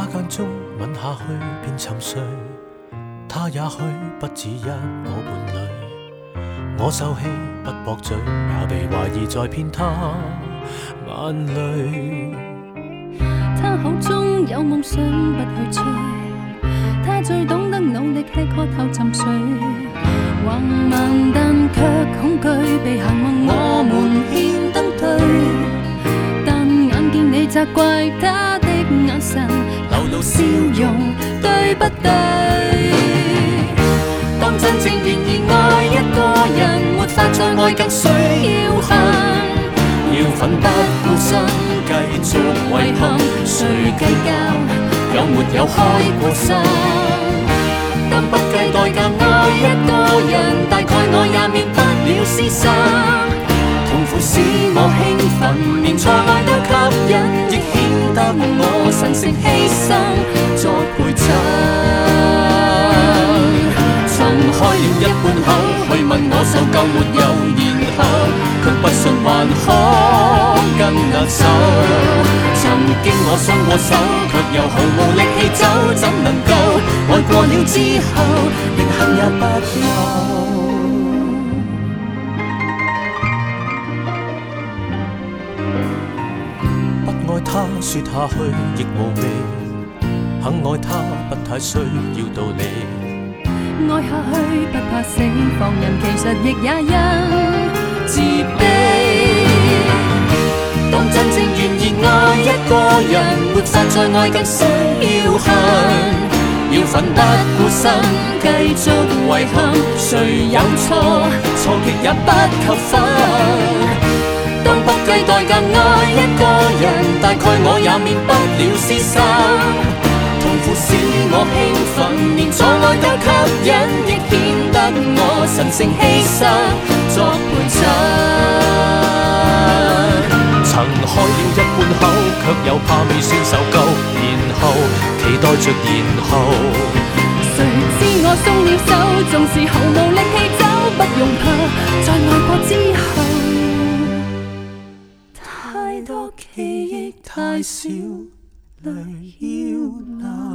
間中吻下去便沉睡，他也許不止一我伴侶。我受氣不駁嘴，也被懷疑在騙他眼淚。 他口中有夢想不去追，他最懂得努力吃喝後沉睡，橫蠻但卻恐懼被行運我們牽登對，但眼見你責怪他的眼神流露笑容，對不對？當真正願意愛一個人，沒法再愛更需要恨，要奮不顧身繼續遺憾，誰計較有沒有開過心？當不計代價愛一個人，大概我也免不了廝殺。痛苦使我興奮，連錯愛都吸引，亦顯得我神聖犧牲作陪襯。曾開了一半口去問我受夠沒有，然後卻不信還可跟握手。曾經我鬆過手，卻又毫無力氣走，怎能夠愛過了之後，連恨也不後？ 不愛他說下去亦無味，肯愛他不太需要道理。 愛下去不怕死，放任其實亦也因自卑。當真正願意愛一個人，沒法再愛更需要恨，要奮不顧身繼續遺憾，誰有錯，錯極也不扣分。當不計代價愛一個人，大概我也免不了廝殺。痛苦使我興奮，連錯愛都吸引，亦顯得我神聖犧牲作陪襯。 曾開了一半口，卻又怕未算受夠，然後期待着然後。 誰知我鬆了手，縱是毫無力氣走，不用怕，在愛過之後，太多記憶太少淚要流。